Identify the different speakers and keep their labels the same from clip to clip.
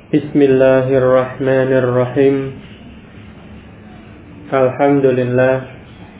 Speaker 1: Bismillahirrahmanirrahim. Alhamdulillah.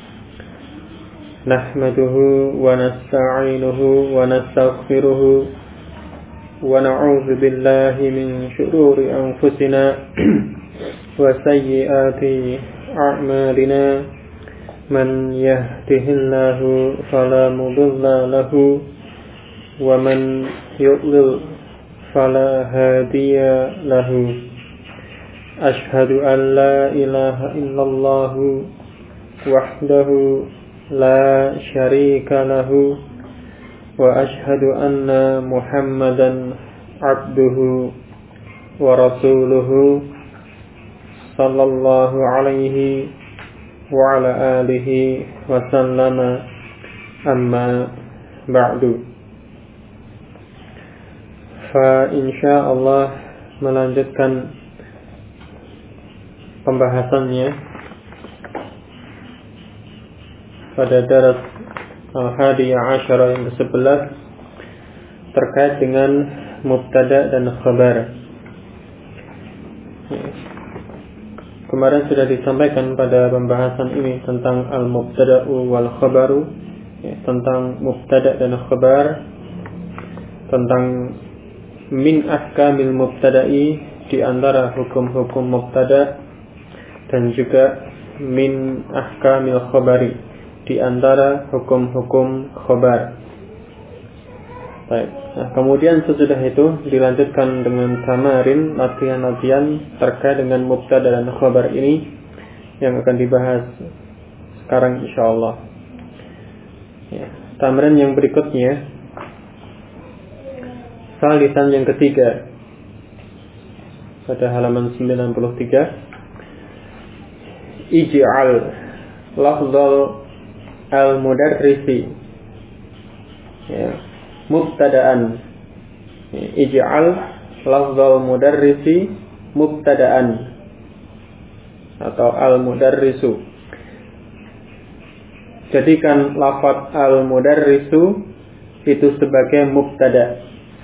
Speaker 1: Nahmaduhu wa nasta'inuhu wa nastaghfiruhu wa na'udzu billahi min shururi anfusina wa sayyiati a'malina. Man yahdihillahu fala mudilla lahu wa man yudlil فلا هادي له أشهد أن لا إله إلا الله وحده لا شريك له وأشهد أن محمدا عبده ورسوله صلى الله عليه وعلى آله وسلم أما بعد. Insyaallah melanjutkan pembahasannya pada daras al-hadiyah asyara yang ke-11 terkait dengan mubtada dan khabar. Kemarin sudah disampaikan pada pembahasan ini tentang al-mubtada'u wal khabaru, tentang mubtada dan khabar, tentang min ahkamil mubtada'i, di antara hukum-hukum mubtada, dan juga min ahkamil khabari, di antara hukum-hukum khabar. Baik. Nah, kemudian sesudah itu dilanjutkan dengan tamarin, latihan-latihan terkait dengan mubtada dan khabar ini yang akan dibahas sekarang insyaallah. Tamarin yang berikutnya, salisan yang ketiga pada halaman 93. Ij'al lafzal al-mudarrisi mubtada'an. Ij'al lafzal mudarrisi mubtada'an atau al-mudarrisu. Jadikan lafaz al-mudarrisu itu sebagai mubtada'.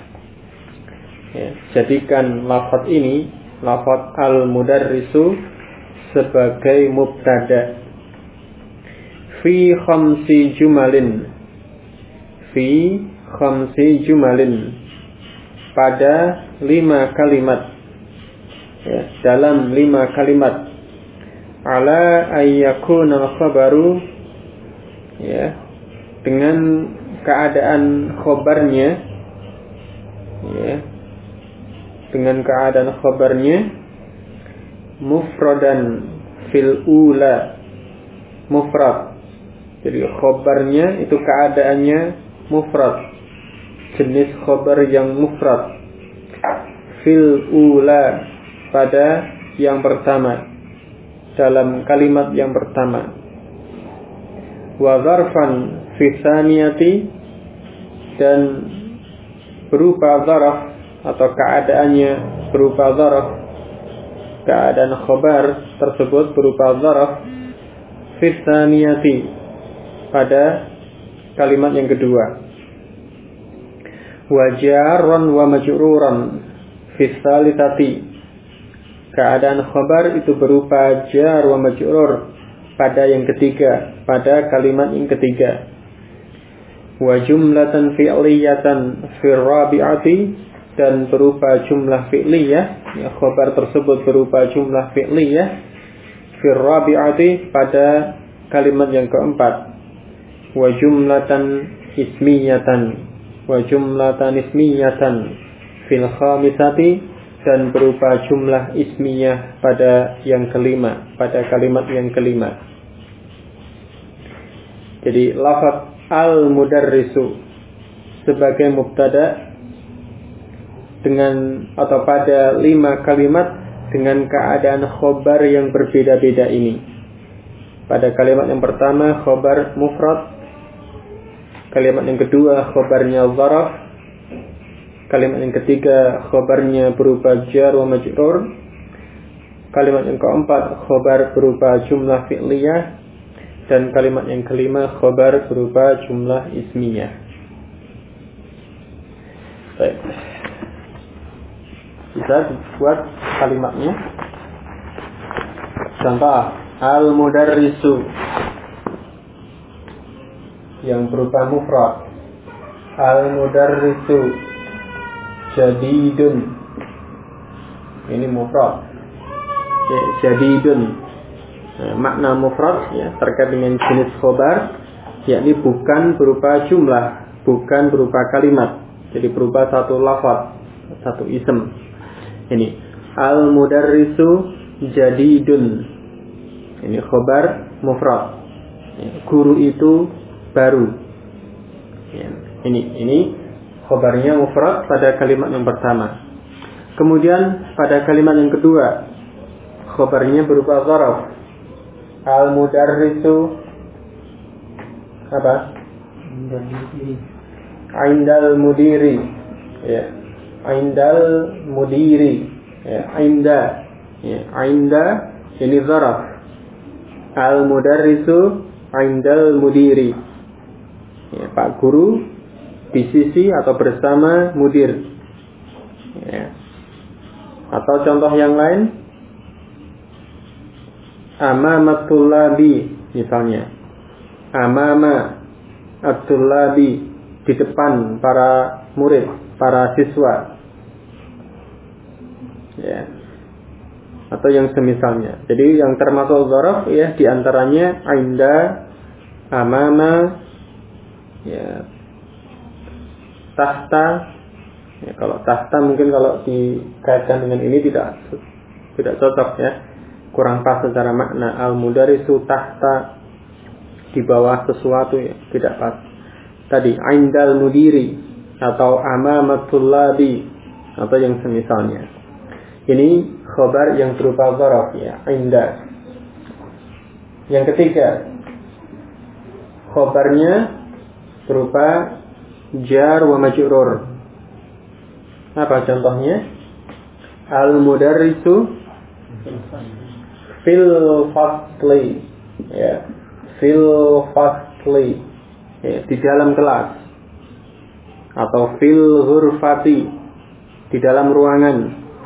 Speaker 1: Jadikan lafaz ini, lafaz al-mudarrisu, sebagai mubtada. Fi khamsi jumalin. Fi khamsi jumalin. Pada 5 kalimat. Dalam 5 kalimat. Ala ayyakuna al-khabaru, dengan keadaan khobarnya, dengan keadaan khabarnya mufradan fil ula, mufrad. Jadi khabarnya itu keadaannya mufrad, jenis khabar yang mufrad. Fil ula, pada yang pertama, dalam kalimat yang pertama. Wa zarfan fi tsaniyati, dan berupa zarf atau keadaannya berupa zarf, keadaan khabar tersebut berupa zarf fi tsaniyati, pada kalimat yang kedua. Wa jarran wa majruran fi tsalitsati, keadaan khabar itu berupa jar wa majrur pada yang ketiga, pada kalimat yang ketiga. Wa jumlatan fi'liyatan fi rabi'ati, dan berupa jumlah fi'liyah, khabar tersebut berupa jumlah fi'liyah fi rabi'ati, pada kalimat yang keempat. Wa jumlatan ismiyatan, wa jumlatan ismiyatan fil khamisati, dan berupa jumlah ismiyah pada yang kelima, pada kalimat yang kelima. Jadi lafaz al-mudarrisu sebagai mubtada dengan atau pada 5 kalimat dengan keadaan khobar yang berbeda-beda ini. Pada kalimat yang pertama khobar mufrad, kalimat yang kedua khobarnya zaraf, kalimat yang ketiga khobarnya berupa jar wa majrur, kalimat yang keempat khobar berupa jumlah fi'liyah, dan kalimat yang kelima khobar berupa jumlah ismiyah. Baik. Bisa dibuat kalimatnya. Contoh, al-mudarrisu yang berupa mufrad. Al-mudarrisu jadidun. Ini mufrad. Jadidun. Makna mufrad ya terkait dengan jenis khobar, yakni bukan berupa jumlah, bukan berupa kalimat, jadi berupa satu lafaz, satu ism. Ini al-mudarrisu jadidun. Ini khobar mufrad. Guru itu baru. Ini khobarnya mufrad pada kalimat yang pertama. Kemudian pada kalimat yang kedua, khobarnya berupa dzaraf. Al-mudarrisu apa? Indal mudiri. Ya. Indal mudiri. Ya, inda. Ya, inda ini dzaraf. Al-mudarrisu indal mudiri. Ya, Pak guru di sisi atau bersama mudir. Ya. Atau contoh yang lain, amamatul-labi misalnya. Amama at-tullabi, di depan para murid, para siswa. Ya. Atau yang semisalnya. Jadi yang termasuk dzaraf ya di antaranya inda, amama, ya, tahta. Ya, kalau tahta mungkin kalau dikaitkan dengan ini tidak cocok ya. Kurang pas secara makna. Al-mudarrisu tahta, di bawah sesuatu ya, tidak pas. Tadi indal mudiri atau amamatul labi atau yang semisalnya. Ini khobar yang berupa dzaraf ya, inda. Yang ketiga, khobarnya berupa jar wa majrur. Apa contohnya? Al-mudarrisu fil fasli, ya, fil fasli, ya, di dalam kelas, atau fil ghurfati, di dalam ruangan,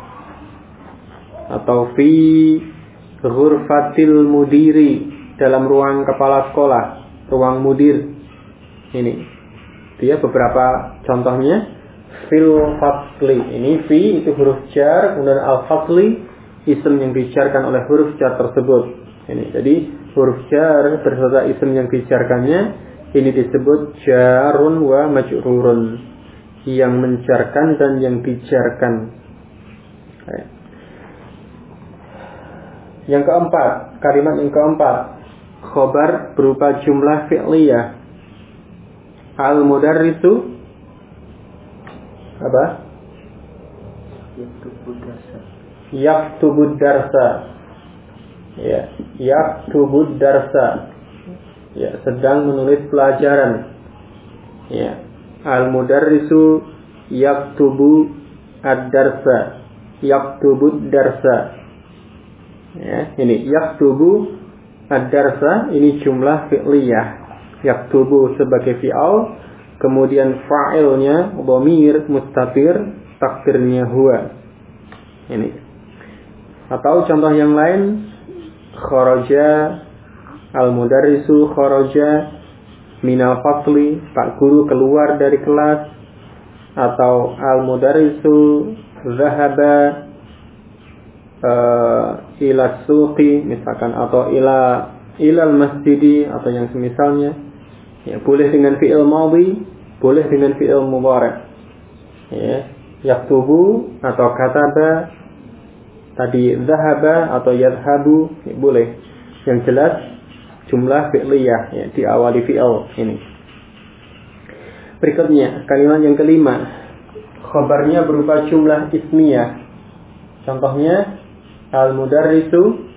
Speaker 1: atau fi ghurfatil mudiri, dalam ruang kepala sekolah, ruang mudir. Ini dia beberapa contohnya. Fil fasli, ini fi itu huruf jar, kemudian al fasli isim yang dijarkan oleh huruf jar tersebut. Ini jadi huruf jar berserta isim yang dijarkannya ini disebut jarun wa majrurun, yang menjarkan dan yang dijarkan. Yang keempat, kalimat yang keempat, khobar berupa jumlah fi'liyah. Al-mudarrisu apa? Yaktubud darsa. Ya, yaktubud darsa. Ya, sedang menulis pelajaran. Ya. Al-mudarrisu yaktubu ad-darsa. Yaktubud darsa. Ya, ini yaktubu ad-darsa, ini jumlah fi'liyah. Yaktubu sebagai fi'al, kemudian fa'ilnya dhamir mustatir, takdirnya huwa. Ini. Atau contoh yang lain, kharaja al-mudarrisu kharaja minal fasli, Pak guru keluar dari kelas. Atau al-mudarrisu zahaba ila suqi misalkan, atau ilal masjidi atau yang semisalnya. Ya, boleh dengan fi'il madhi, boleh dengan fi'il mudhari'. Ya, yaktubu atau kataba, tadi zahaba atau yadhabu, ya, boleh. Yang jelas jumlah fi'liyah ya, diawali fi'il ini. Berikutnya kalimat yang kelima, khabarnya berupa jumlah ismiyah. Contohnya al-mudarrisu,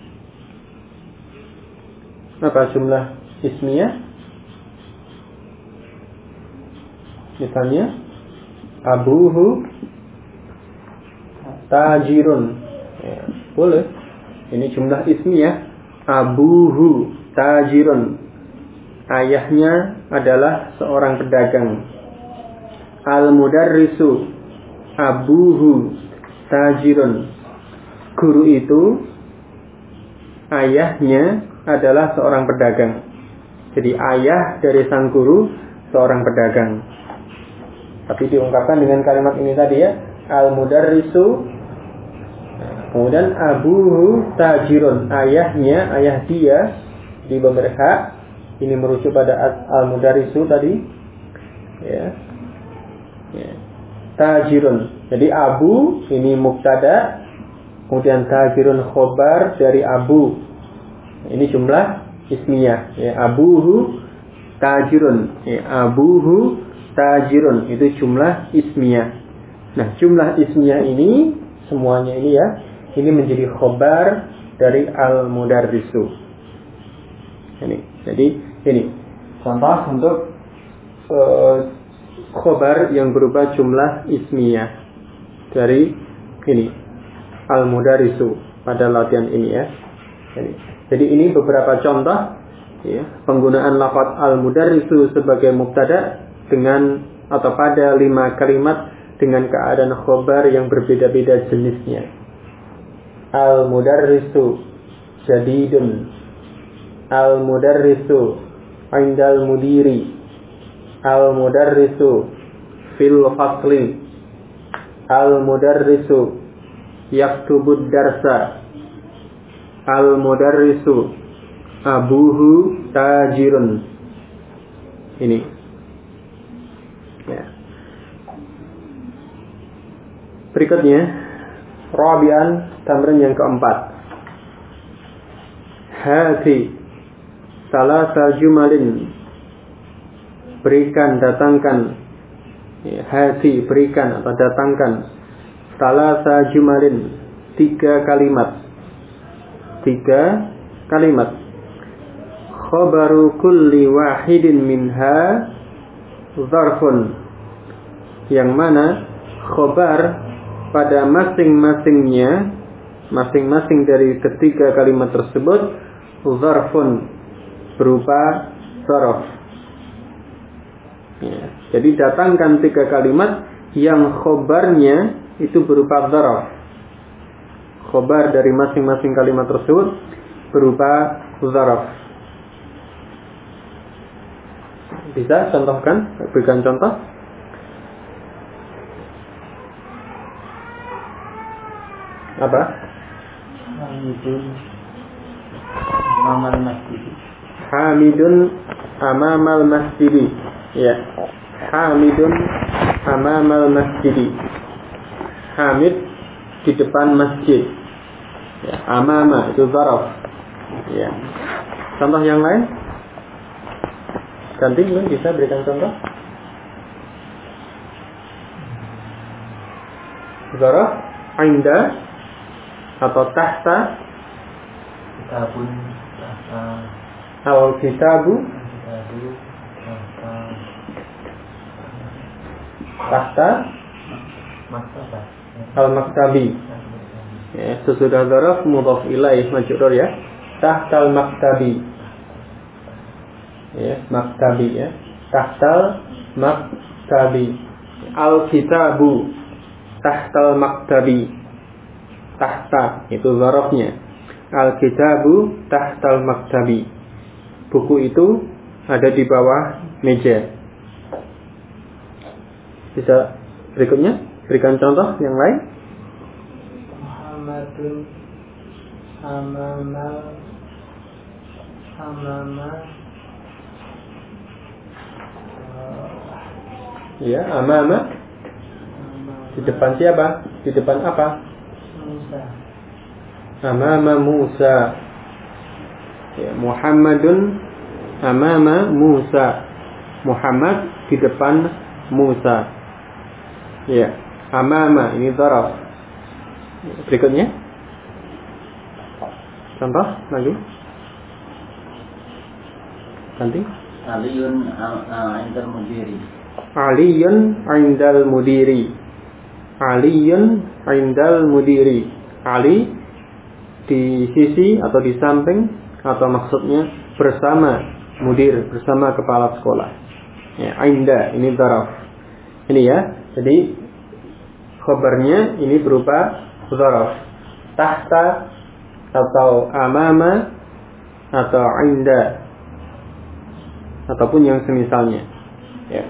Speaker 1: apa jumlah ismiyah? Misalnya abuhu tajirun, ya, boleh. Ini jumlah ismiyah. Abuhu tajirun, ayahnya adalah seorang pedagang. Al-mudarrisu abuhu tajirun. Guru itu ayahnya adalah seorang pedagang. Jadi ayah dari sang guru seorang pedagang. Tapi diungkapkan dengan kalimat ini tadi ya, al-mudarrisu. Kemudian abuhu tajirun, ayahnya, ayah dia di hak. Ini merujuk pada al-mudarrisu tadi. Ya. Tajirun. Jadi abu ini mubtada, kemudian tajirun khobar dari abu. Ini jumlah ismiyah. Ya, abuhu tajirun. Ya, abuhu tajirun itu jumlah ismiyah. Nah, jumlah ismiyah ini semuanya ini ya, ini menjadi khobar dari al-mudarrisu. Jadi ini contoh untuk khobar yang berupa jumlah ismiyah dari ini al-mudarrisu pada latihan ini ya. Jadi ini beberapa contoh ya, penggunaan lafaz al-mudarrisu sebagai mubtada dengan atau pada 5 kalimat dengan keadaan khobar yang berbeda-beda jenisnya. Al-mudarrisu jadidun, al-mudarrisu indal mudiri, al-mudarrisu fil fasli, al-mudarrisu yaktubud darsa, al-mudarrisu abuhu tajirun. Ini ya. Berikutnya rabi'an, tamrin yang keempat. Hati salasa jumalin, berikan, datangkan. Hati, berikan atau datangkan. Salasa jumalin, 3 kalimat. 3 kalimat. Khabaru kulli wahidin minha zarfun, yang mana khobar pada masing-masingnya, masing-masing dari ketiga kalimat tersebut zarfun, berupa zarf ya. Jadi datangkan 3 kalimat yang khobarnya itu berupa zarf. Khobar dari masing-masing kalimat tersebut berupa zarf. Bisa contohkan, berikan contoh. Apa?
Speaker 2: Hamidun amamal masjidi.
Speaker 1: Hamidun amamal masjidi. Ya. Hamidun amamal masjidi. Hamid di depan masjid. Ya, amama itu zaraf. Ya. Contoh yang lain? Ganti belum bisa berikan contoh? Zaraf inda atau tahta,
Speaker 2: Kitabun tahta,
Speaker 1: al-kitabu tahta,
Speaker 2: maktabah,
Speaker 1: al-maktabi ya, sesudah zaraf mudhaf ilaih majrur ya, tahtal maktabi ya, maktabi ya, tahtal maktabi, al-kitabu tahtal maktabi, tahta itu zarafnya, al-kitabu tahtal maktabi, buku itu ada di bawah meja. Bisa berikutnya berikan contoh yang lain.
Speaker 2: Muhammadun amama
Speaker 1: ya, amama di depan siapa? Di depan apa?
Speaker 2: Musa.
Speaker 1: Amama Musa ya, Muhammadun amama Musa, Muhammad di depan Musa ya, amama ini zaraf. Berikutnya contoh lagi. Ganti.
Speaker 2: Aliyun indal mudiri.
Speaker 1: Aliyun indal mudiri. Aliyun indal mudiri. Ali di sisi atau di samping, atau maksudnya bersama mudir, bersama kepala sekolah. Ya, inda ini zaraf. Ini ya. Jadi Khabarnya ini berupa dzaraf. Tahta atau amama atau inda ataupun yang semisalnya. Ya.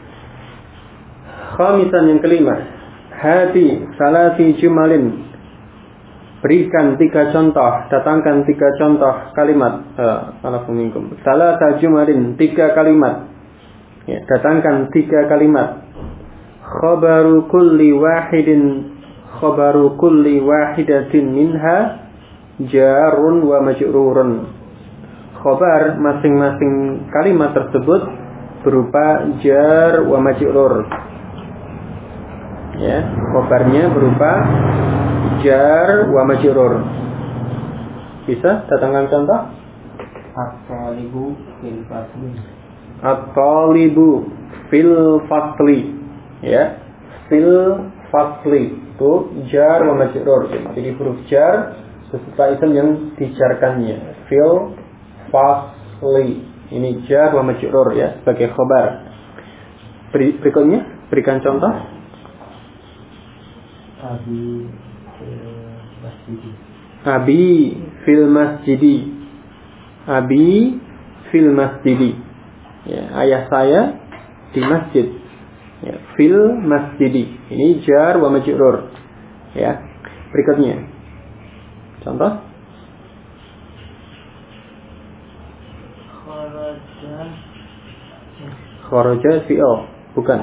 Speaker 1: Khamisan yang kelima, hati salati jumalin, berikan 3 contoh, datangkan 3 contoh kalimat. Salata jumalin, 3 kalimat. Ya, datangkan 3 kalimat. Khabaru kulli wahidatin minha jarun wa majrurun. Khabar masing-masing kalimat tersebut berupa jar wa majrur. Ya, khabarnya berupa jar wa majrur. Bisa datangkan contoh?
Speaker 2: At-talibu fil fasli.
Speaker 1: At-talibu fil fasli. Ya, fil fasli itu jar wa majrur. Jadi huruf jar beserta isim yang dijarkannya. Fil fasli. Ini jar wa majrur ya sebagai khabar. Berikutnya berikan contoh.
Speaker 2: Abi masjidi.
Speaker 1: Abi fil masjidi. Abi fil masjidi. Ya, ayah saya di masjid. Ya, fil masjidi. Ini jar wa majrur. Ya. Berikutnya. Contoh. Kharaja fi'il, bukan.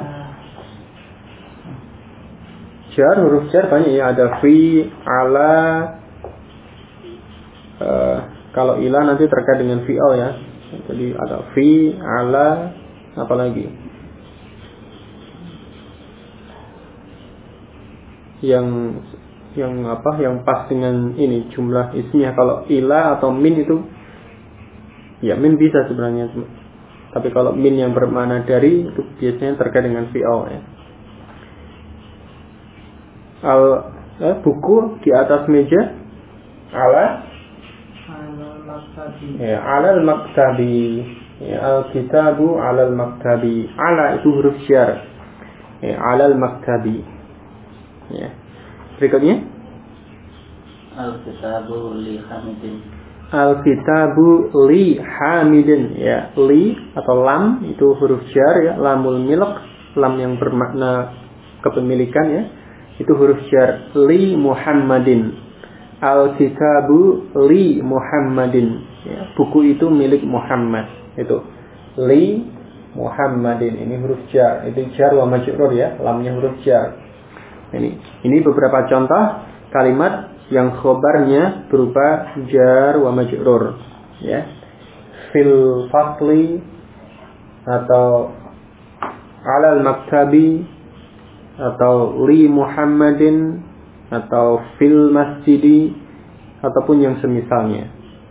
Speaker 1: Jar, huruf jar banyak ya, ada fi, ala. Kalau ila nanti terkait dengan fi'il ya. Jadi ada fi, ala, apa lagi? Yang apa? Yang pas dengan ini jumlah ismiyah. Kalau ila atau min itu, ya min bisa sebenarnya. Tapi kalau min yang bermakna dari itu biasanya terkait dengan fi'il ya. Buku di atas meja ala al-maktabi. Ya, al-kitabu ala al-maktabi. Ala itu huruf jar. Ya, ala al-maktabi. Ya. Berikutnya
Speaker 2: Al-kitabu li hamidin.
Speaker 1: Al-kitabu li hamidin. Ya, li atau lam itu huruf jar ya, lamul milk, lam yang bermakna kepemilikan ya. Itu huruf jar. Li Muhammadin. Al-kitabu li Muhammadin. Ya, buku itu milik Muhammad. Itu li Muhammadin. Ini huruf jar. Itu jar wa majrur ya, lamnya huruf jar. Ini beberapa contoh kalimat yang khobarnya berupa jar wa majrur. Ya. Fil fasli atau alal maktabi atau li Muhammadin atau fil masjidi ataupun yang semisalnya.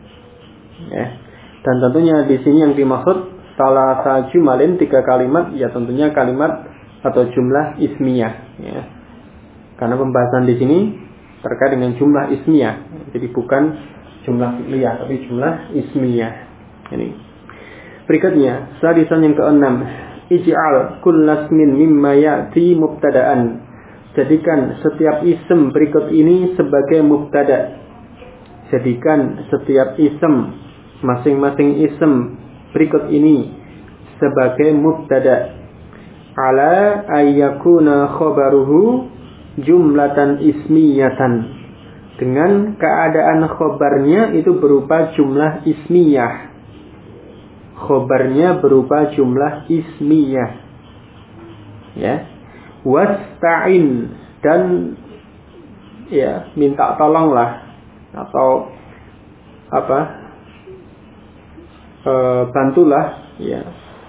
Speaker 1: Ya. Dan tentunya di sini yang dimaksud salasa jumalin 3 kalimat ya tentunya kalimat atau jumlah ismiyah ya. Karena pembahasan di sini terkait dengan jumlah ismiyah. Jadi bukan jumlah fi'liyah tapi jumlah ismiyah. Ini. Berikutnya, sadisan yang ke-6. Ij'al kullasmin mimma ya'ti mubtada'an. Jadikan setiap ism berikut ini sebagai mubtada'. Jadikan setiap ism, masing-masing ism berikut ini sebagai mubtada'. Ala ayyakuna khabaruhu jumlatan ismiyatan. Dengan keadaan khobarnya itu berupa jumlah ismiyah. Khobarnya berupa jumlah ismiyah. Ya. Wasta'in, dan ya minta tolonglah atau apa? Bantulah ya.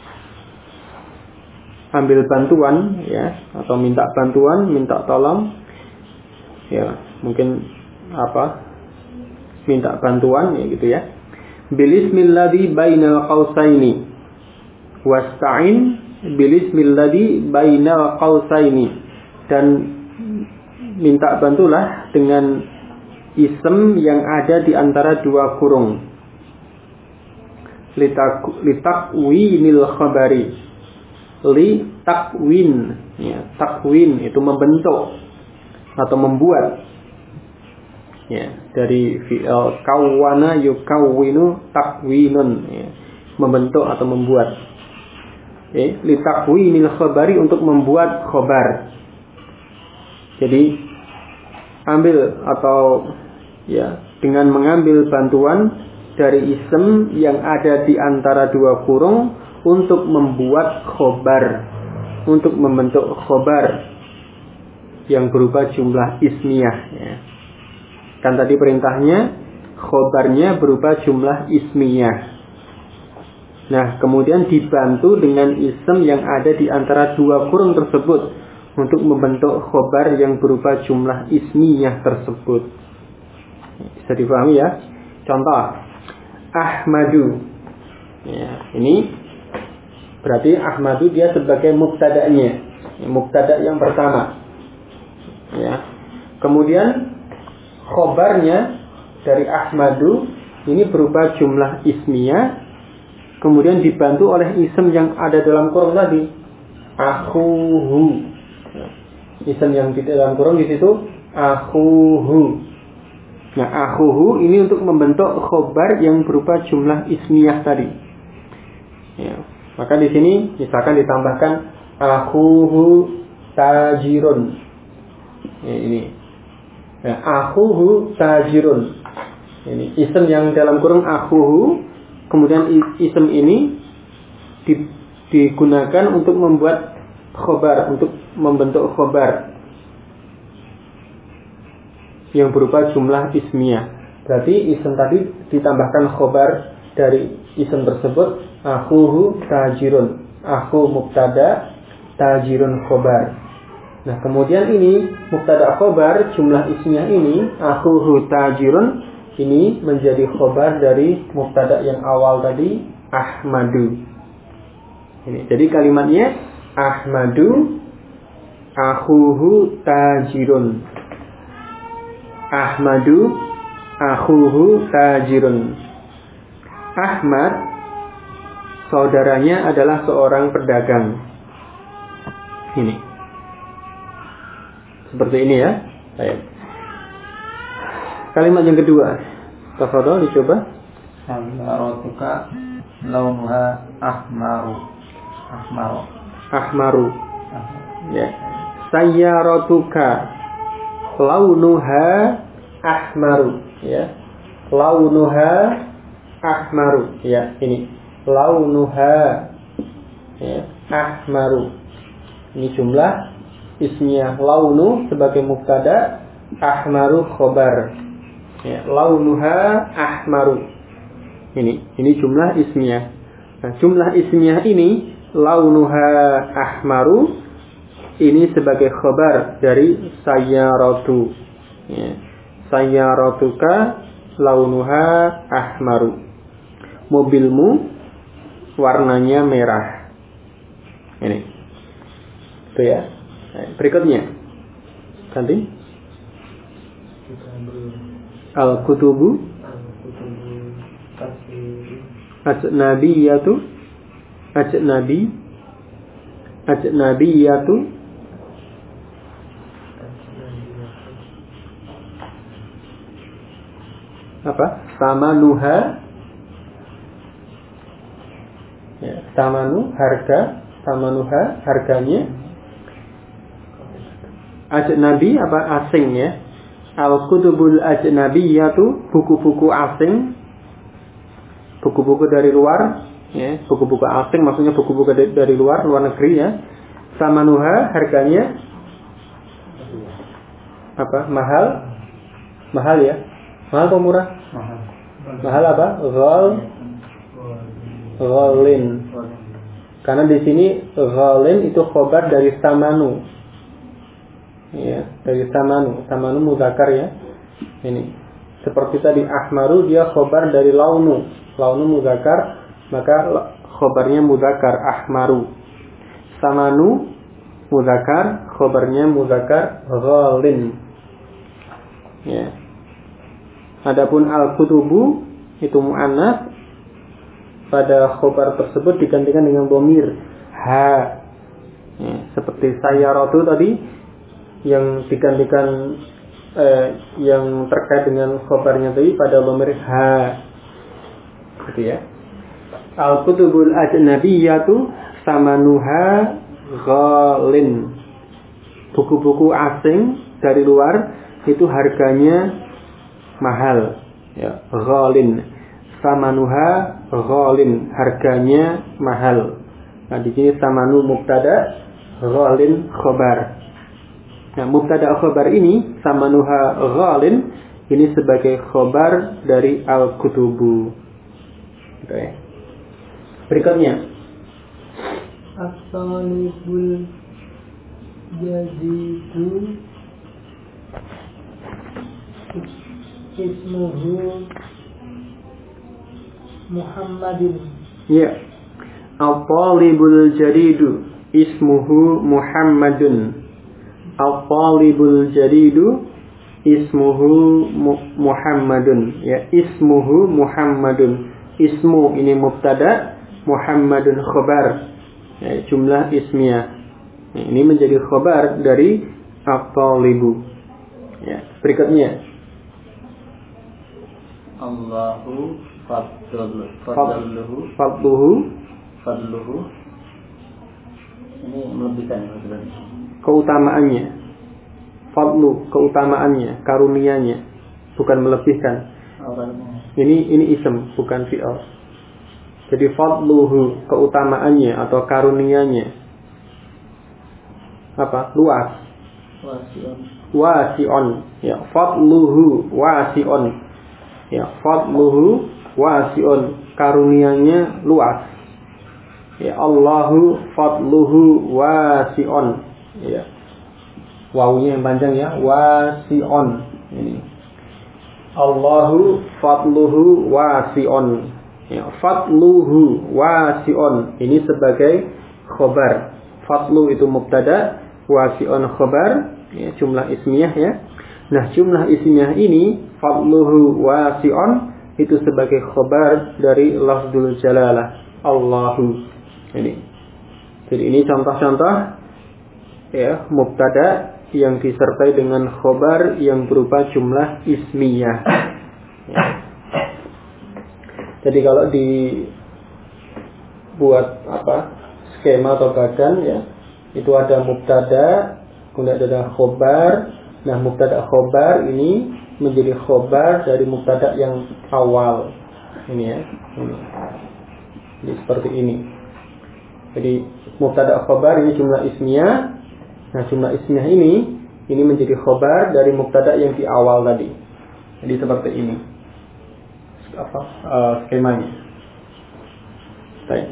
Speaker 1: Ambil bantuan ya, atau minta bantuan, minta tolong ya, mungkin apa, minta bantuan ya gitu ya. Bilismilladzi bainal qausaini. Wasta'in bilismilladzi bainal qausaini, dan minta bantulah dengan ism yang ada di antara 2 kurung. Litakwinil khabari. Li takwin ya, takwin itu membentuk atau membuat. Ya, dari fi'il kawwana yukawwinu takwinun, ya, membentuk atau membuat. Li takwinil khabari, untuk membuat khabar. Jadi ambil atau ya, dengan mengambil bantuan dari ism yang ada di antara dua kurung untuk membuat khobar, untuk membentuk khobar yang berupa jumlah ismiyah, ya. Kan tadi perintahnya khobarnya berupa jumlah ismiyah. Nah, kemudian dibantu dengan ism yang ada di antara dua kurung tersebut untuk membentuk khobar yang berupa jumlah ismiyah tersebut. Bisa dipahami ya? Contoh Ahmadu, ya, ini berarti Ahmadu dia sebagai mubtada'nya, mubtada' yang pertama, ya. Kemudian khobarnya dari Ahmadu ini berupa jumlah ismiyah, kemudian dibantu oleh ism yang ada dalam kurung tadi, akhuhu. Ism yang di dalam kurung di situ akhuhu. Nah, akhuhu ini untuk membentuk khobar yang berupa jumlah ismiyah tadi. Ya, maka di sini misalkan ditambahkan akhuhu tajirun. Ya, ini. Ya, akhuhu tajirun. Ini ism yang dalam kurung akhuhu, kemudian ism ini digunakan untuk membuat khobar, untuk membentuk khobar yang berupa jumlah ismiyah. Berarti ism tadi ditambahkan khobar dari ism tersebut, akhuhu tajirun, akhu mubtada, tajirun khobar. Nah, kemudian ini mubtada khobar jumlah ismiyah ini, akhuhu tajirun, ini menjadi khobar dari mubtada yang awal tadi, Ahmadu. Ini jadi kalimatnya Ahmadu akhuhu tajirun. Ahmadu akhuhu tajirun. Ahmad saudaranya adalah seorang pedagang. Ini seperti ini ya. Baik. Kalimat yang kedua, tafadhol dicoba.
Speaker 2: Sayyaratuka launuha ahmaru.
Speaker 1: Ahmaru. Ya. Sayyaratuka launuha ahmaru, ya. Launuha ahmaru, ya, ini. Launuha, ya, ahmaru. Ini jumlah ismiyah, launu sebagai mubtada, ahmaru khobar. Ya, launuha ahmaru. Ini jumlah ismiyah. Nah, jumlah ismiyah ini launuha ahmaru ini sebagai khobar dari sayyaratu. Ya. Sayyaratuka launuha ahmaru. Mobilmu warnanya merah. Ini. Itu ya. Berikutnya. Ganti. Al-kutubu ajnabiyatu. Ajnabiyatu apa? Samanuha, ya, samanu harga, samanuha harganya. Ajnabi apa? Asing ya. Al-kutubul ajnabiyatu buku-buku asing, buku-buku dari luar, ya, buku-buku asing maksudnya buku-buku dari luar negeri ya. Samanuha harganya apa? Mahal ya. Mahal atau murah? Mahal apa? Ghalin. Karena di sini ghalin itu khobar dari samanu. Ya, dari samanu. Samanu mudzakkar ya. Ini. Seperti tadi ahmaru dia khobar dari launu. Launu mudzakkar, maka khobarnya mudzakkar ahmaru. Samanu mudzakkar, khobarnya mudzakkar ghalin. Ya. Adapun al-kutubu itu muannas, pada khobar tersebut digantikan dengan dhamir ha. Ya, seperti sayyaratu tadi yang digantikan yang terkait dengan khobarnya tadi pada dhamir ha, gitu ya. Al-kutubul ajnabiyatu samanuha ghalin. Buku-buku asing dari luar itu harganya mahal, ya, ghalin. Samanuha ghalin, harganya mahal. Nah, di sini samanu mubtada, ghalin khobar. Nah, mubtada khobar ini samanuha ghalin ini sebagai khobar dari al-kutubu. Gitu ya. Berikutnya
Speaker 2: At-talibul jadidu ismuhu Muhammadin.
Speaker 1: Ya. At-talibul jadidu ismuhu Muhammadun. At-talibul jadidu ismuhu Muhammadun. Ya, ismuhu Muhammadun. Ismu ini mubtada, Muhammadun khobar, ya, jumlah ismiyah. Ya, ini menjadi khobar dari at-talibu. Ya, berikutnya
Speaker 2: Allahu
Speaker 1: fadluhu.
Speaker 2: Ini melebihkan sebenarnya.
Speaker 1: Keutamaannya. Fadlu, keutamaannya, karunianya, bukan melebihkan. Ini ism, bukan fi'il. Jadi fadluhu, keutamaannya atau karunianya. Apa? Luas. Wasi'on. Ya, fadluhu wasi'on. Ya, fadluhu wasi'on, karunianya luas. Ya, Allahu fadluhu wasi'on. Ya. Wawunya yang panjang ya, wasi'on. Ini. Allahu fadluhu wasi'on. Ya, fadluhu wasi'on. Ini sebagai khobar. Fadlu itu mubtada, wasi'on khobar, ya, jumlah ismiyah ya. Nah, jumlah ismiyah ini fadluhu wasi'on itu sebagai khobar dari lafzul jalalah Allahu. Ini. Jadi ini contoh-contoh ya mubtada yang disertai dengan khobar yang berupa jumlah ismiyah. Ya. Jadi kalau dibuat skema atau bagan ya, itu ada mubtada, kemudian ada khobar. Nah, mubtada khobar ini menjadi khobar dari mubtada yang awal. Ini ya. Ini. Jadi seperti ini. Jadi mubtada khobar ini jumlah ismiyah. Nah, jumlah ismiyah ini menjadi khobar dari mubtada yang di awal tadi. Jadi seperti ini. Skemanya. Baik.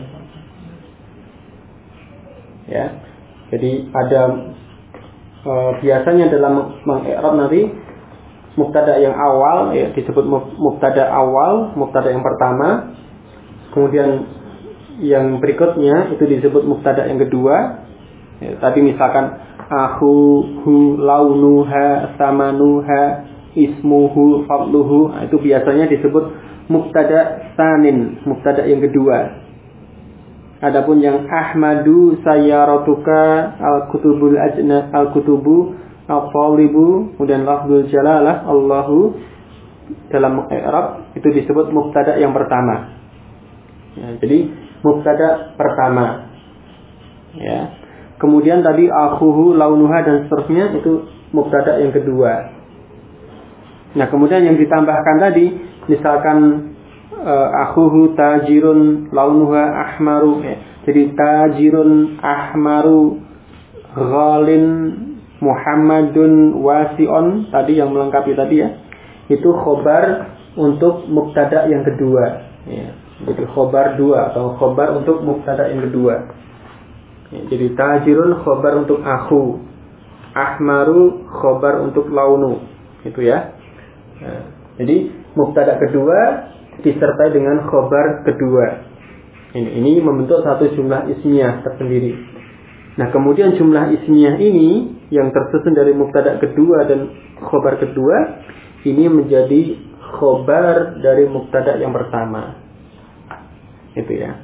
Speaker 1: Ya. Jadi ada biasanya dalam mengi'rab nanti mubtada yang awal ya disebut mubtada awal, mubtada yang pertama. Kemudian yang berikutnya itu disebut mubtada yang kedua. Ya, tadi misalkan akhuhu launuha samanuha ismuhu fadluhu, nah, itu biasanya disebut mubtada tsanin, mubtada yang kedua. Adapun yang ahmadu sayyaratuka al-kutubul ajna al-kutubu al-talibu kemudian lafzul jalalah Allahu dalam i'rab itu disebut mubtada yang pertama. Ya, jadi mubtada pertama. Ya. Kemudian tadi akhuhu launuha dan seterusnya itu mubtada yang kedua. Nah, kemudian yang ditambahkan tadi misalkan akhuhu tajirun launuha ahmaru ya. Jadi tajirun ahmaru ghalin Muhammadun wasi'on tadi yang melengkapi tadi ya. Itu khobar untuk mubtada yang kedua ya. Jadi khobar dua atau khobar untuk mubtada yang kedua ya. Jadi tajirun khobar untuk akhu, ahmaru khobar untuk launu gitu ya. Nah, jadi mubtada kedua disertai dengan khobar kedua. Ini membentuk satu jumlah ismiyah tersendiri. Nah, kemudian jumlah ismiyah ini yang tersusun dari mubtada kedua dan khobar kedua ini menjadi khobar dari mubtada yang pertama. Itu ya.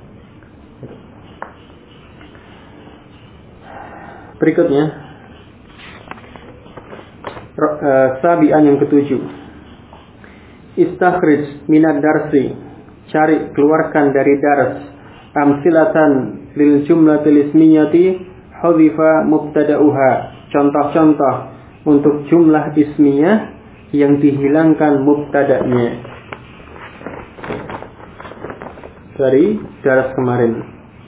Speaker 1: Berikutnya Sabian yang ketujuh. Istakhrij minad darsi, cari keluarkan dari dars. Amsilatan lil jumlatil ismiyati hudhifa mubtada'uha, contoh-contoh untuk jumlah ismiyah yang dihilangkan mubtada'nya dari dars kemarin.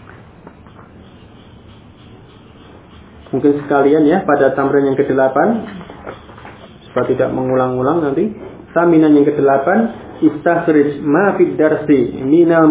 Speaker 1: Mungkin sekalian ya pada tamrin yang ke-8 supaya tidak mengulang-ulang nanti. Saminan yang ke-8, istakhrij ma fid darsi minal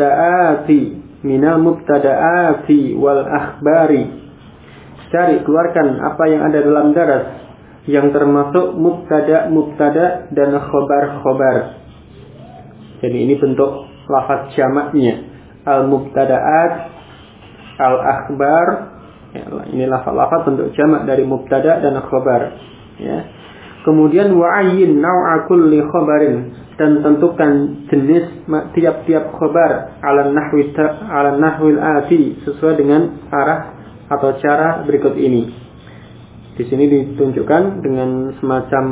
Speaker 1: mubtada'ati wal akhbari. Cari keluarkan apa yang ada dalam daras yang termasuk mubtada dan khobar. Jadi ini bentuk lafaz jamaknya. Al-mubtada'at, al-akhbar. Ya, ini lafaz bentuk jamak dari mubtada dan khobar. Ya. Kemudian wa'ayyin naw'a kulli khobarin, dan tentukan jenis tiap-tiap khobar ala nahwil ati, sesuai dengan arah atau cara berikut ini. Di sini ditunjukkan dengan semacam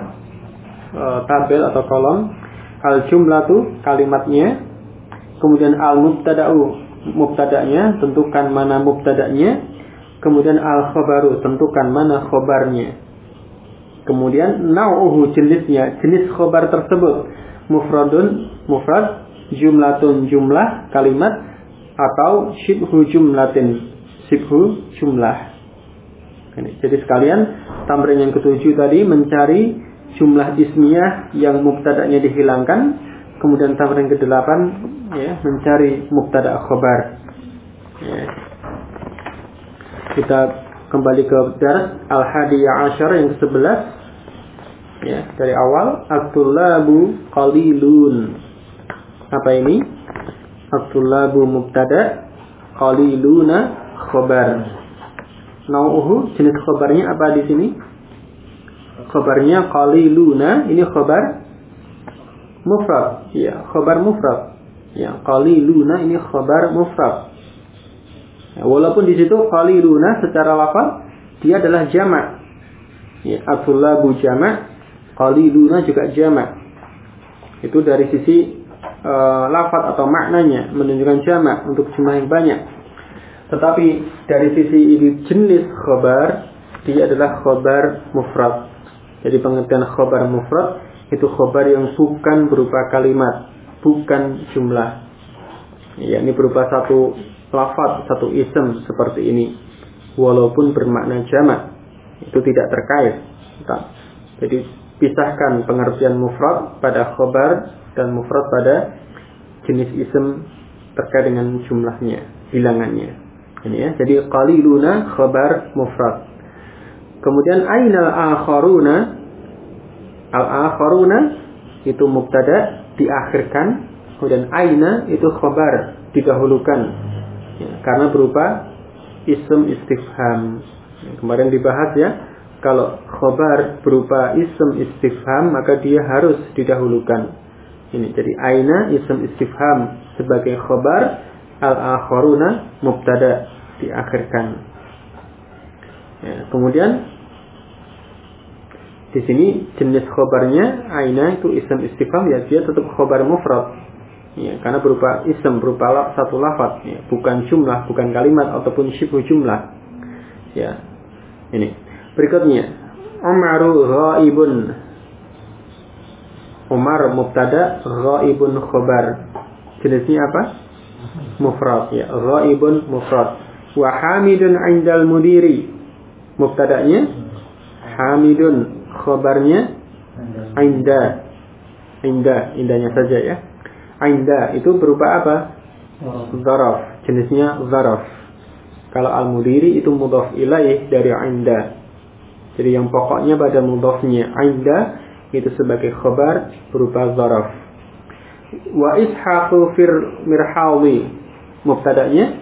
Speaker 1: tabel atau kolom. Al-jumlatu, kalimatnya. Kemudian al-mubtada'u, mubtada'nya, tentukan mana mubtada'nya. Kemudian al-khobaru, tentukan mana khobarnya. Kemudian nau'uhu, jenisnya, jenis khobar tersebut. Mufradun, mufrad. Jumlatun, jumlah, kalimat. Atau shibhu jumlatin, shibhu jumlah. Jadi sekalian, tamrin yang ke-7 tadi mencari jumlah ismiyah yang mubtada'nya dihilangkan. Kemudian tamrin ke-8 ya, mencari mubtada' khobar. Ya. Kita kembali ke dars al-hadiyah asyar yang ke-11. Ya, dari awal, at-tullabu qalilun. Apa ini? At-tullabu mubtada', qaliluna khobar. Nau'uhu, jenis khobarnya apa di sini? Khobarnya qaliluna, ini khobar mufrad. Ya, khobar mufrad. Ya, qaliluna ini khobar mufrad. Ya, walaupun di situ qaliluna secara lafaz dia adalah jamak. Ya, at-tullabu jamak, qaliluna juga jamak. Itu dari sisi lafaz atau maknanya menunjukkan jamak untuk jumlah yang banyak. Tetapi dari sisi ini jenis khobar, dia adalah khobar mufrad. Jadi pengertian khobar mufrad itu khobar yang bukan berupa kalimat, bukan jumlah. Ya, ini berupa satu lafaz, satu ism seperti ini. Walaupun bermakna jamak, itu tidak terkait. Jadi pisahkan pengertian mufrad pada khobar dan mufrad pada jenis ism terkait dengan jumlahnya, bilangannya. Ini ya. Jadi qaliluna khobar mufrad. Kemudian ainal akharuna, al-akharuna itu mubtada diakhirkan, kemudian aina itu khobar didahulukan. Ya, karena berupa ism istifham. Kemarin dibahas ya, kalau khobar berupa ism istifham maka dia harus didahulukan. Ini jadi aina ism istifham sebagai khobar, al-akharuna mubtada diakhirkan. Ya, kemudian di sini jenis khobarnya aina itu ism istifham, ya dia tetap khobar mufrad. Ya, karena berupa ism, berupa satu lafaz, ya, bukan jumlah, bukan kalimat ataupun syibhu jumlah. Ya. Ini. Berikutnya, Umaru ghaibun. Umar mubtada, ghaibun khobar. Jenisnya apa? Mufrad, ya. Ghaibun mufrad. Wa hamidun 'indal mudiri. Mubtada'nya hamidun, khobarnya inda. Indahnya saja ya. Inda itu berupa apa? Zaraf, jenisnya zaraf. Kalau al-mudiri itu mudhaf ilaih dari inda. Jadi yang pokoknya pada mudhafnya inda itu sebagai khobar berupa zaraf. Wa ishaqu fir mirhawi. Mubtada'nya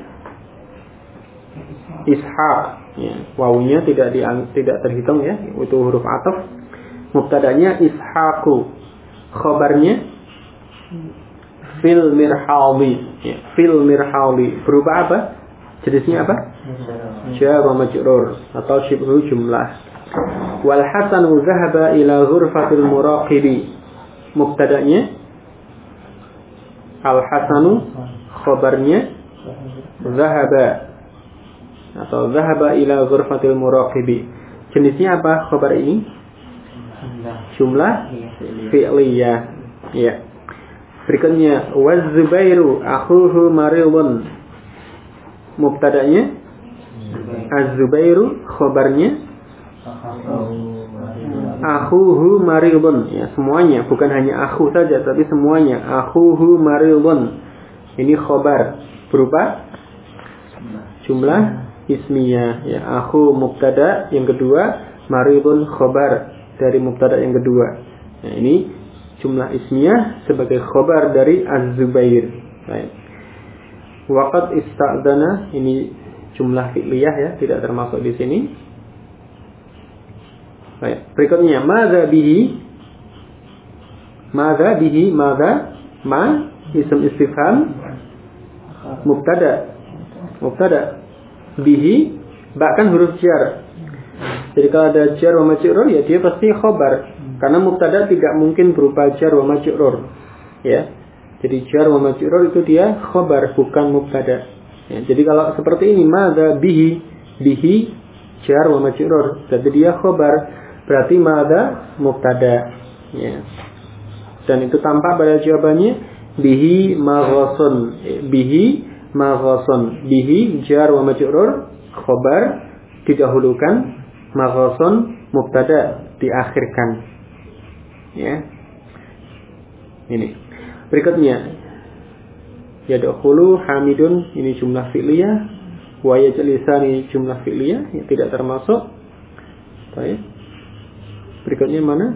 Speaker 1: ishaq, ya. Wawunya tidak terhitung ya, itu huruf ataf. Mubtada'nya ishaqu, khobarnya fil mirhawi, ya. Fil mirhawi berupa apa? Jenisnya apa? Jar wa majrur atau syibhu jumlah. Wal Hasanu zahaba ila ghurfatil muraqibi. Mubtada'nya Al Hasanu, khabarnya zahaba atau zahaba ila ghurfatil muraqibi. Jenisnya apa khabar ini? Jumlah fi'liyah. Ya. Berikutnya waz-Zubairu akhuhu maridun. Mubtada'nya Az-Zubairu, khabarnya akhuhu maridun. Ya, semuanya, bukan hanya akhu saja tapi semuanya. Akhuhu maridun. Ini khabar berupa jumlah ismiyah. Ya, akhu mubtada yang kedua, maridun khabar dari mubtada yang kedua. Nah, ini jumlah ismiyah sebagai khabar dari Az-Zubair. Baik. Waqad ista'dana, ini jumlah fi'liyah ya, tidak termasuk di sini. Baik. Berikutnya madza bihi. Madza bihi, madza ma isim istifham mubtada. Mubtada bihi bahkan huruf jar. Jadi kalau ada jar wa majrur ya dia pasti khabar. Karena mubtada tidak mungkin berupa jar wa majrur. Ya. Jadi jar wa majrur itu dia khabar bukan mubtada. Ya, jadi kalau seperti ini madza bihi, bihi jar wa majrur. Jadi dia khabar, berarti madza mubtada. Ya. Dan itu tampak pada jawabannya bihi maghasun. Bihi maghasun. Bihi jar wa majrur khabar didahulukan, maghasun mubtada diakhirkan. Ya. Ini. Berikutnya yadkhulu hamidun, ini jumlah fi'liyah, wa yajlisani jumlah fi'liyah yang tidak termasuk. Baik. Berikutnya mana?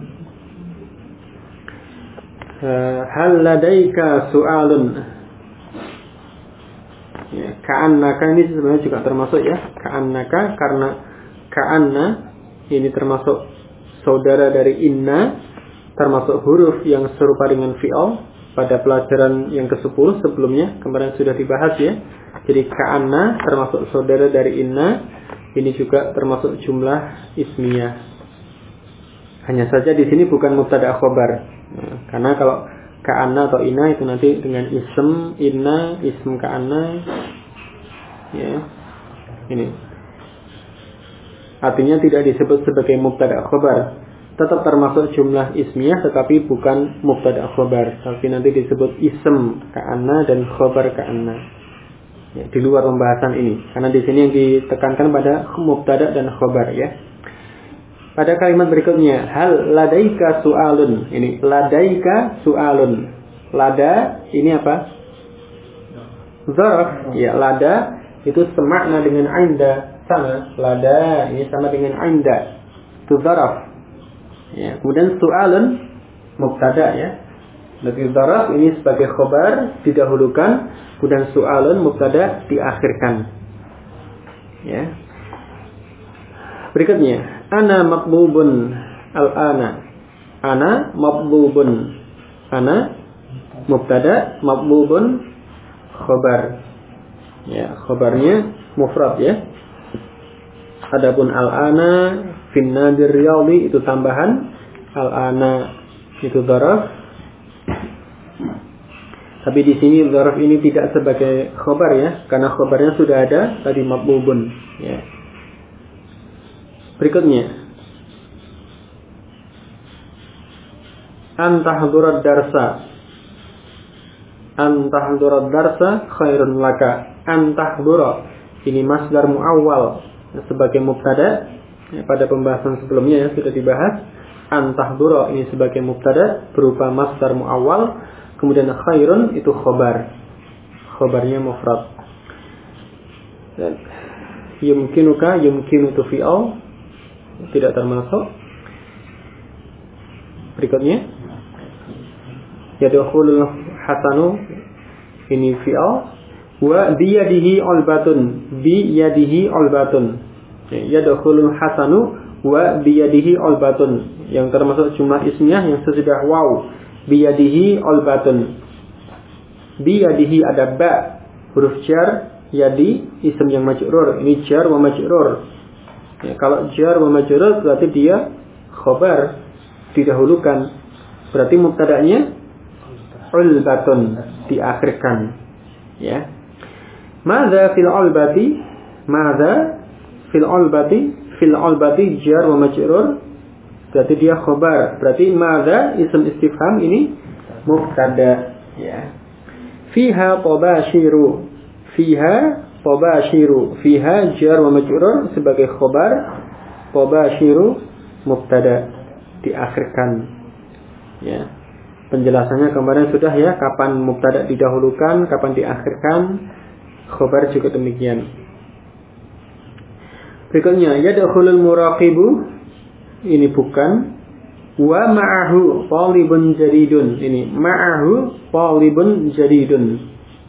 Speaker 1: Hal ladaika su'alun. Ya, ka'annaka ini sebenarnya juga termasuk ya. Ka'annaka, karena ka'anna ini termasuk saudara dari inna, termasuk huruf yang serupa dengan fi'al. Pada pelajaran yang ke-10 sebelumnya kemarin sudah dibahas ya. Jadi ka'anna termasuk saudara dari inna, ini juga termasuk jumlah ismiyah. Hanya saja di sini bukan mubtada khabar. Nah, karena kalau ka'anna atau inna itu nanti dengan ism inna, ism ka'anna ya. Ini artinya tidak disebut sebagai mubtada khabar. Tetap termasuk jumlah ismiyah tetapi bukan mubtada khabar, tapi nanti disebut ism ka'anna dan khabar ka'anna. Ya, di luar pembahasan ini. Karena di sini yang ditekankan pada mubtada dan khabar ya. Pada kalimat berikutnya, hal ladaika su'alun. Ini ladaika su'alun. Lada ini apa? Zarf. Ya, lada itu semakna dengan inda, sama. Lada ini sama dengan inda. Itu zarf. Ya, kemudian su'alun mubtada ya. Berarti zarf ini sebagai khabar didahulukan, kemudian su'alun mubtada diakhirkan. Ya. Berikutnya, ana matlubun al-ana. Ana matlubun. Ana mubtada, matlubun khabar. Ya, khabarnya mufrad ya. Adapun al-ana fin nadir riyadhi itu tambahan, al-ana itu dzaraf. Tapi di sini dzaraf ini tidak sebagai khabar ya, karena khabarnya sudah ada tadi matlubun ya. Berikutnya antahdurad darsa. Antahdurad darsa khairun laka. Antahdura ini masdar muawwal sebagai mubtada. Ya, pada pembahasan sebelumnya ya sudah dibahas. Antahdura ini sebagai mubtada berupa masdar muawwal, kemudian khairun itu khabar. Khabarnya mufrad. Dan yumkinuka, yumkinu itu fi'al, tidak termasuk. Berikutnya yadkhulul hasanu ini fi'al, wa biyadihi ulbatun. Biyadihi ulbatun. Yadkhulul hasanu wa biyadihi ulbatun, yang termasuk jumlah ismiyah yang sesudah waw. Biyadihi ulbatun. Biyadihi ada ba, huruf jar, yadi isim yang majrur. Ini jar wa majrur. Ya, kalau jar wa majrur berarti dia khobar didahulukan. Berarti mubtada'nya ulbatun diakhirkan. Ya. Madza fil ulbati? Madza fil ulbati? Fil ulbati jar wa majrur. Berarti dia khobar. Berarti madza ism istifham ini mubtada. Ya. Fiha tabashiru. Fiha tabashiru. Fiha jar wa majrur sebagai khobar. Tabashiru mubtada diakhirkan. Ya. Penjelasannya kemarin sudah ya, kapan mubtada didahulukan, kapan diakhirkan. Khobar juga demikian. Berikutnya yadkhulul muraqibu, ini bukan. Wa ma'ahu talibun jadidun, ini ma'ahu talibun jadidun.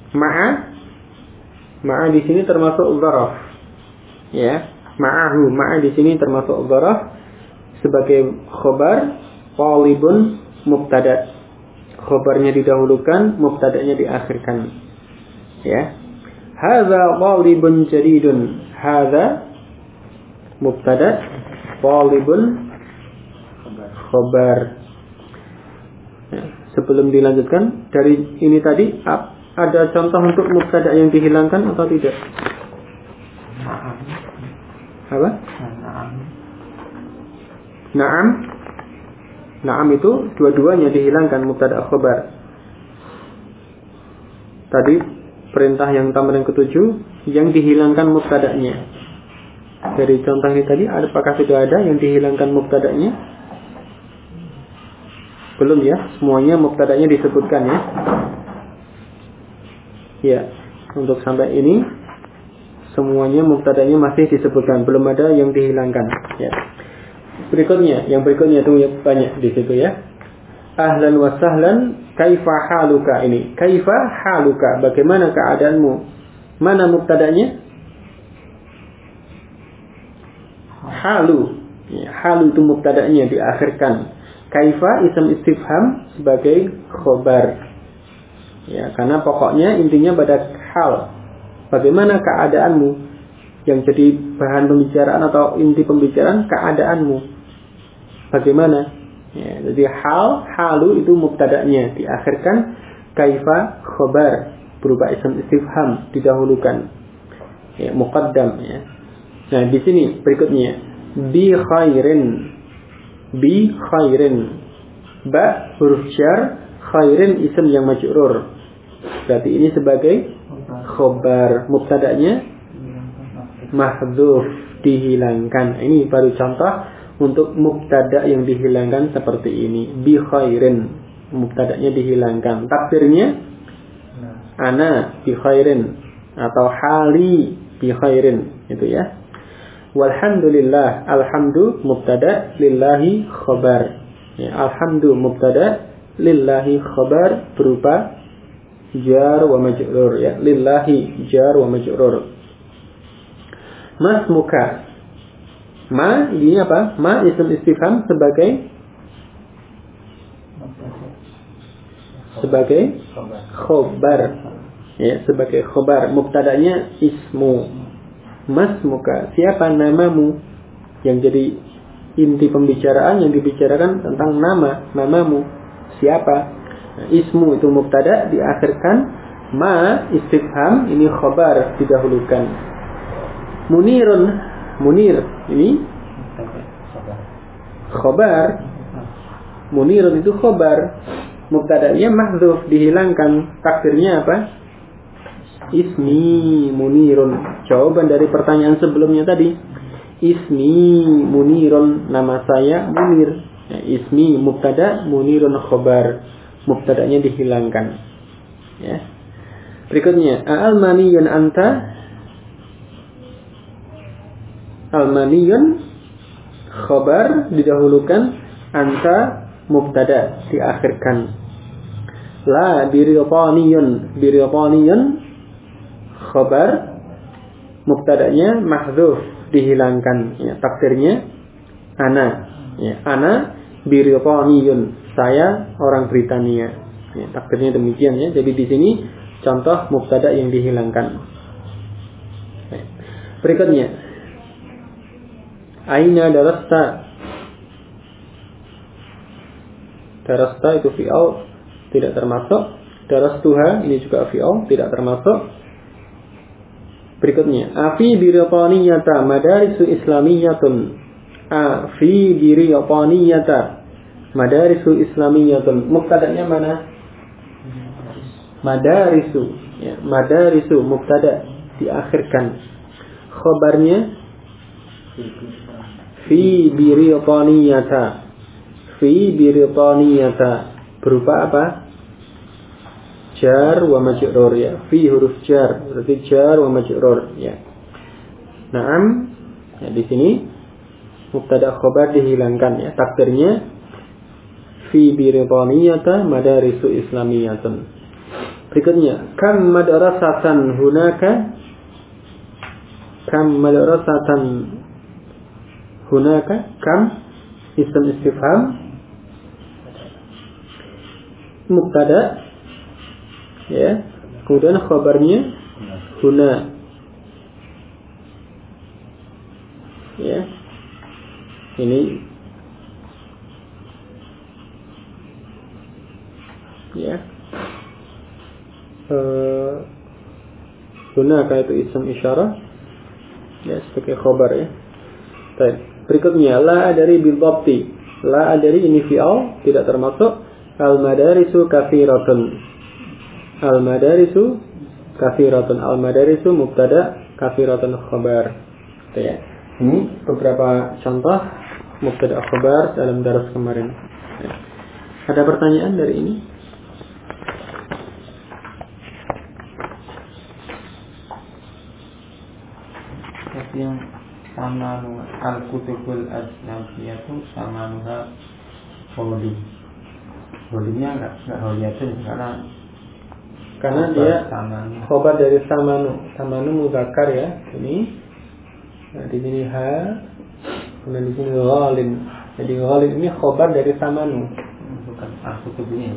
Speaker 1: Ma'a di sini termasuk dzaraf. Ya, ma'a di sini termasuk dzaraf sebagai khobar, talibun mubtada. Khobarnya didahulukan, mubtadanya diakhirkan. Ya. Hadza talibun jadidun. Hadza mubtada, talibun khobar. Ya. Sebelum dilanjutkan dari ini tadi, ada contoh untuk mubtada yang dihilangkan atau tidak? Apa? Naam. Naam itu dua-duanya dihilangkan mubtada khobar. Tadi perintah yang tambahan ke-7 yang dihilangkan mubtadanya. Dari contoh ini tadi, apakah sudah ada yang dihilangkan mubtadanya? Belum ya, semuanya mubtadanya disebutkan ya. Ya, untuk sampai ini semuanya mubtadanya masih disebutkan, belum ada yang dihilangkan ya. Berikutnya, yang berikutnya itu banyak di situ ya. Ahlan wa sahlan, kaifa haluka, ini. Kaifa haluka, bagaimana keadaanmu? Mana mubtadanya? Halu. Ya, halu itu mubtadanya diakhirkan. Kaifa ism istifham sebagai khobar. Ya, karena pokoknya intinya pada hal. Bagaimana keadaanmu? Yang jadi bahan pembicaraan atau inti pembicaraan keadaanmu. Bagaimana? Ya, jadi halu itu mubtada'nya diakhirkan, kaifa khobar berupa ism istifham didahulukan. Ya, muqaddam ya. Nah, di sini berikutnya bi khairin. Bi khairin. Ba huruf jar, khairin ism yang majrur. Berarti ini sebagai khobar, mubtada'nya mahdzuf dihilangkan. Ini baru contoh untuk mubtada yang dihilangkan seperti ini. Bi khairin, mubtadanya dihilangkan. Takdirnya ana bi khairin atau hali bi khairin, itu ya. Walhamdulillah, alhamdu mubtada, lillahi khabar. Ya, alhamdu mubtada, lillahi khabar berupa jar wa majrur ya. Lillahi jar wa majrur. Mas muka. Ma ini apa? Ma ism istifham sebagai khobar. Ya, sebagai khobar. Mubtadanya ismu. Mas muka. Siapa namamu? Yang jadi inti pembicaraan, yang dibicarakan tentang namamu. Siapa? Nah, ismu itu mubtada diakhirkan, ma istifham ini khobar didahulukan. Munirun, munir ini khobar. Munirun itu khobar. Mubtada'nya mahdzuf dihilangkan. Takdirnya apa? Ismi munirun. Jawaban dari pertanyaan sebelumnya tadi. Ismi munirun, nama saya Munir. Ya, ismi mubtada, munirun khobar. Mubtada'nya dihilangkan. Ya. Berikutnya, al-maniyun anta. Al-maniyun khobar didahulukan, anta mubtada diakhirkan. La biritaniyun, biritaniyun khobar mubtadanya mahdzuf dihilangkan ya, takdirnya ana ya, ana biritaniyun, saya orang Britania ya, takdirnya demikian ya. Jadi di sini contoh mubtada yang dihilangkan. Berikutnya Aina darasta. Darasta itu fi'al, tidak termasuk. Darastuha ini juga fi'al, tidak termasuk. Berikutnya, afi biriqaniyata madarisu islamiyatun. Afi biriqaniyata madarisu islamiyatun. Mubtada'nya mana? Madarisu. Ya, madarisu mubtada diakhirkan. Khabarnya fi biriqaniyata. Fi biriqaniyata berupa apa? Jar wa majrur ya. Fi huruf jar, berarti jar wa majrur ya. Naam. Ya, di sini mubtada khabar dihilangkan ya. Takdirnya fi biriqaniyata madarisu islamiyatun. Berikutnya, kam madrasatan hunaka? Kam madrasatan hunaka? Kam ism istifham mubtada ya, kemudian khabarnya huna ya. Ini ya, huna itu ism isyarah ya, sebagai khabar ya. Baik. Berikutnya, la adari bil dhabti. La adari ini fi'al, tidak termasuk. Al madarisu katsiratun. Al madarisu katsiratun. Al madarisu mubtada, katsiratun khabar. Ya. Ini beberapa contoh mubtada khabar dalam daras kemarin. Ya. Ada pertanyaan dari ini?
Speaker 2: Yang sama al-kutubul asnafiyatu sama nuha holim. Holimnya enggak holiyatun karena
Speaker 1: dia
Speaker 2: samanu.
Speaker 1: Khobar dari samanu. Samanu muzakkar ya. Ini. Nah, di sini ha. Kemudian di sini ghalin. Jadi ghalin ini khobar dari samanu.
Speaker 2: Bukan al-kutub ini.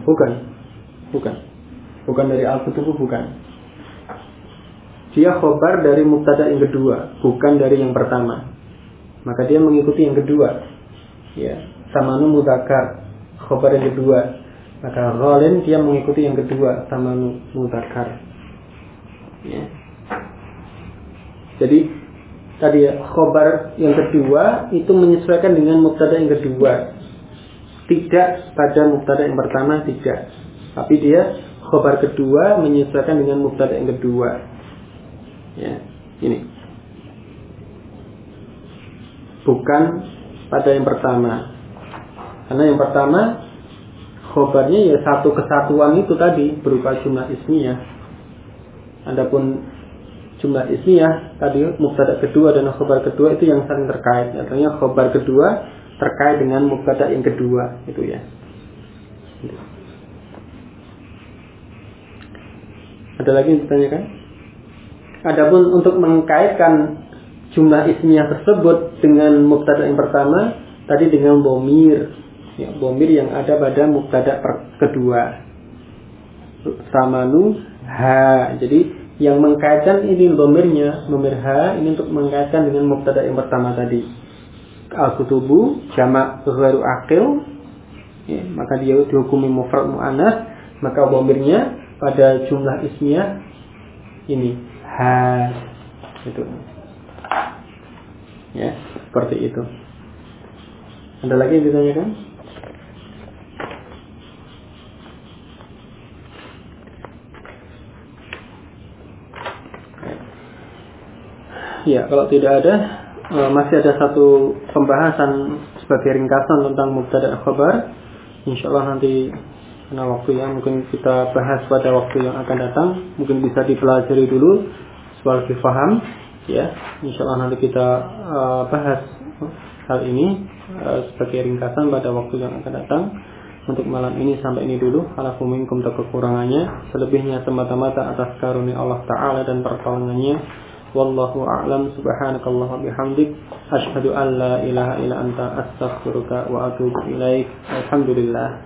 Speaker 1: Bukan dari al-kutub, bukan. Dia khobar dari mubtada yang kedua, bukan dari yang pertama. Maka dia mengikuti yang kedua. Ya, samanu muzakkar, khobar yang kedua. Maka ghalin dia mengikuti yang kedua, samanu muzakkar. Ya. Jadi tadi ya, khobar yang kedua itu menyesuaikan dengan mubtada yang kedua. Tidak pada mubtada yang pertama, tidak. Tapi dia khobar kedua menyesuaikan dengan mubtada yang kedua. Ya, ini bukan pada yang pertama, karena yang pertama khobarnya ya satu kesatuan itu tadi berupa jumlah ismiyah. Adapun jumlah ismiyah tadi mubtada kedua dan khobar kedua itu yang saling terkait. Artinya khobar kedua terkait dengan mubtada yang kedua itu ya. Ada lagi yang ditanyakan? Adapun untuk mengkaitkan jumlah ismiyah tersebut dengan mubtada yang pertama, tadi dengan bomir, ya, bomir yang ada pada mubtada kedua. Samanu ha. Jadi yang mengkaitkan ini bomirnya, bomir ha ini untuk mengkaitkan dengan mubtada yang pertama tadi. Al-kutubu jamak ghairu aqil, ya, maka dia dihukumi mufrad muannas, maka bomirnya pada jumlah ismiyah ini ha itu ya, seperti itu. Ada lagi yang ditanyakan? Ya, kalau tidak ada, masih ada satu pembahasan sebagai ringkasan tentang mubtada khabar. Insyaallah nanti karena waktu ya, mungkin kita bahas pada waktu yang akan datang. Mungkin bisa dipelajari dulu supaya lebih paham ya. Insyaallah nanti kita bahas hal ini sebagai ringkasan pada waktu yang akan datang. Untuk malam ini sampai ini dulu. Alafu minkum tak kekurangannya, selebihnya semata-mata atas karunia Allah Ta'ala dan pertolongannya. Wallahu a'lam. Subhanakallah wa bihamdik, asyhadu an la ilaha illa anta, astaghfiruka wa atubu ilaik. Alhamdulillah.